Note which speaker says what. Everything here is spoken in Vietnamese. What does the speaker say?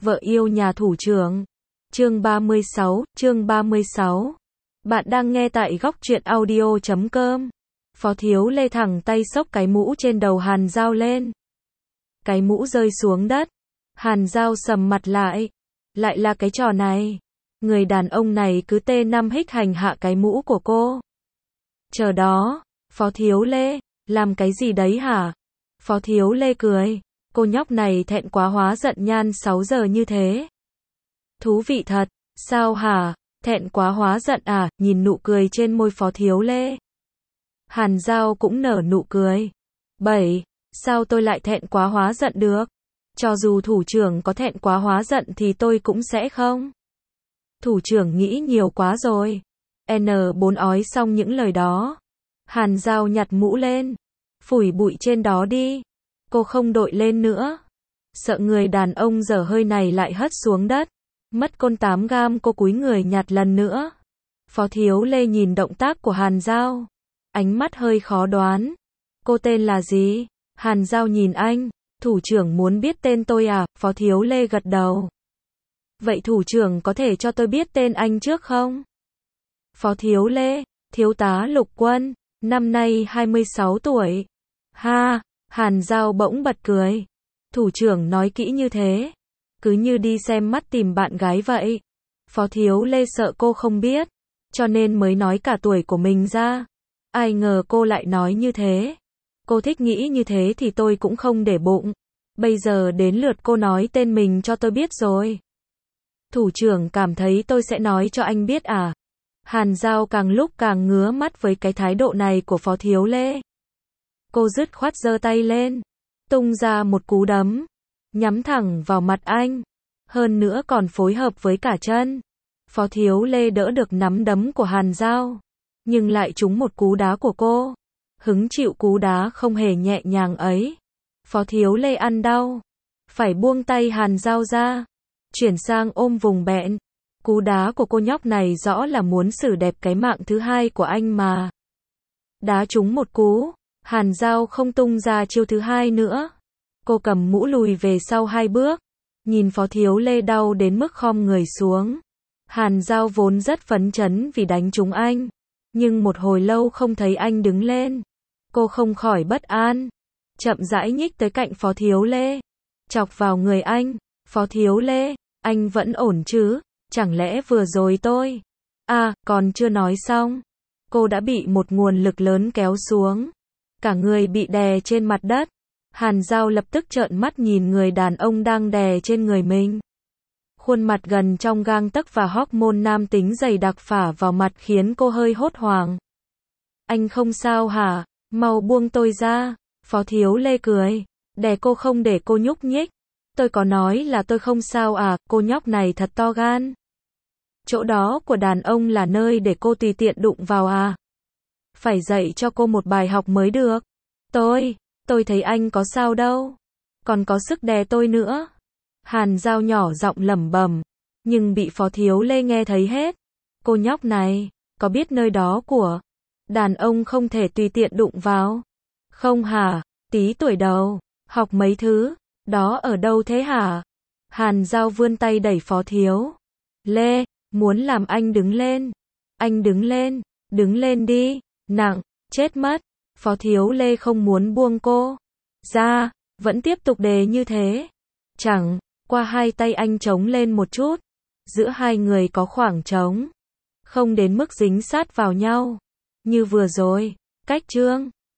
Speaker 1: Vợ yêu nhà thủ trưởng. Chương 36. Bạn đang nghe tại góc truyện audio.com. Phó Thiếu Lê thẳng tay xốc cái mũ trên đầu Hàn Dao lên. Cái mũ rơi xuống đất. Hàn Dao sầm mặt lại. Lại là cái trò này. Người đàn ông này cứ T5 hích hành hạ cái mũ của cô. Chờ đó, Phó Thiếu Lê, làm cái gì đấy hả? Phó Thiếu Lê cười. Cô nhóc này thẹn quá hóa giận nhan 6 giờ như thế. Thú vị thật, sao hả? Thẹn quá hóa giận à? Nhìn nụ cười trên môi Phó Thiếu Lê. Hàn Dao cũng nở nụ cười. Sao tôi lại thẹn quá hóa giận được? Cho dù thủ trưởng có thẹn quá hóa giận thì tôi cũng sẽ không. Thủ trưởng nghĩ nhiều quá rồi. N4 ói xong những lời đó. Hàn Dao nhặt mũ lên. Phủi bụi trên đó đi. Cô không đội lên nữa. Sợ người đàn ông dở hơi này lại hất xuống đất. Mất côn 8 gam, cô cúi người nhặt lần nữa. Phó Thiếu Lê nhìn động tác của Hàn Dao. Ánh mắt hơi khó đoán. Cô tên là gì? Hàn Dao nhìn anh. Thủ trưởng muốn biết tên tôi à? Phó Thiếu Lê gật đầu. Vậy thủ trưởng có thể cho tôi biết tên anh trước không? Phó Thiếu Lê, Thiếu tá Lục Quân, năm nay 26 tuổi. Ha, Hàn Dao bỗng bật cười. Thủ trưởng nói kỹ như thế. Cứ như đi xem mắt tìm bạn gái vậy. Phó Thiếu Lê sợ cô không biết. Cho nên mới nói cả tuổi của mình ra. Ai ngờ cô lại nói như thế. Cô thích nghĩ như thế thì tôi cũng không để bụng. Bây giờ đến lượt cô nói tên mình cho tôi biết rồi. Thủ trưởng cảm thấy tôi sẽ nói cho anh biết à? Hàn Dao càng lúc càng ngứa mắt với cái thái độ này của Phó Thiếu Lê. Cô dứt khoát giơ tay lên. Tung ra một cú đấm. Nhắm thẳng vào mặt anh. Hơn nữa còn phối hợp với cả chân. Phó Thiếu Lê đỡ được nắm đấm của Hàn Dao. Nhưng lại trúng một cú đá của cô. Hứng chịu cú đá không hề nhẹ nhàng ấy. Phó Thiếu Lê ăn đau. Phải buông tay Hàn Dao ra. Chuyển sang ôm vùng bẹn. Cú đá của cô nhóc này rõ là muốn xử đẹp cái mạng thứ hai của anh mà. Đá trúng một cú. Hàn Dao không tung ra chiêu thứ hai nữa. Cô cầm mũ lùi về sau 2 bước. Nhìn Phó Thiếu Lê đau đến mức khom người xuống. Hàn Dao vốn rất phấn chấn vì đánh trúng anh. Nhưng một hồi lâu không thấy anh đứng lên. Cô không khỏi bất an. Chậm rãi nhích tới cạnh Phó Thiếu Lê. Chọc vào người anh. Phó Thiếu Lê, anh vẫn ổn chứ? Chẳng lẽ vừa rồi tôi... còn chưa nói xong. Cô đã bị một nguồn lực lớn kéo xuống. Cả người bị đè trên mặt đất. Hàn Dao lập tức trợn mắt nhìn người đàn ông đang đè trên người mình. Khuôn mặt gần trong gang tấc và hormone nam tính dày đặc phả vào mặt khiến cô hơi hốt hoảng. Anh không sao hả? Mau buông tôi ra. Phó Thiếu Lê cười. Đè cô không để cô nhúc nhích. Tôi có nói là tôi không sao à? Cô nhóc này thật to gan. Chỗ đó của đàn ông là nơi để cô tùy tiện đụng vào à? Phải dạy cho cô một bài học mới được. Tôi thấy anh có sao đâu. Còn có sức đè tôi nữa. Hàn Dao nhỏ giọng lẩm bẩm. Nhưng bị Phó Thiếu Lê nghe thấy hết. Cô nhóc này, có biết nơi đó của đàn ông không thể tùy tiện đụng vào? Không hả? Tí tuổi đầu, học mấy thứ, đó ở đâu thế hả? Hàn Dao vươn tay đẩy Phó Thiếu Lê, muốn làm anh đứng lên. Anh đứng lên đi, nặng, chết mất. Phó Thiếu Lê không muốn buông cô ra, vẫn tiếp tục đè như thế. Chẳng qua hai tay anh chống lên một chút. Giữa hai người có khoảng trống. Không đến mức dính sát vào nhau. Như vừa rồi, cách chương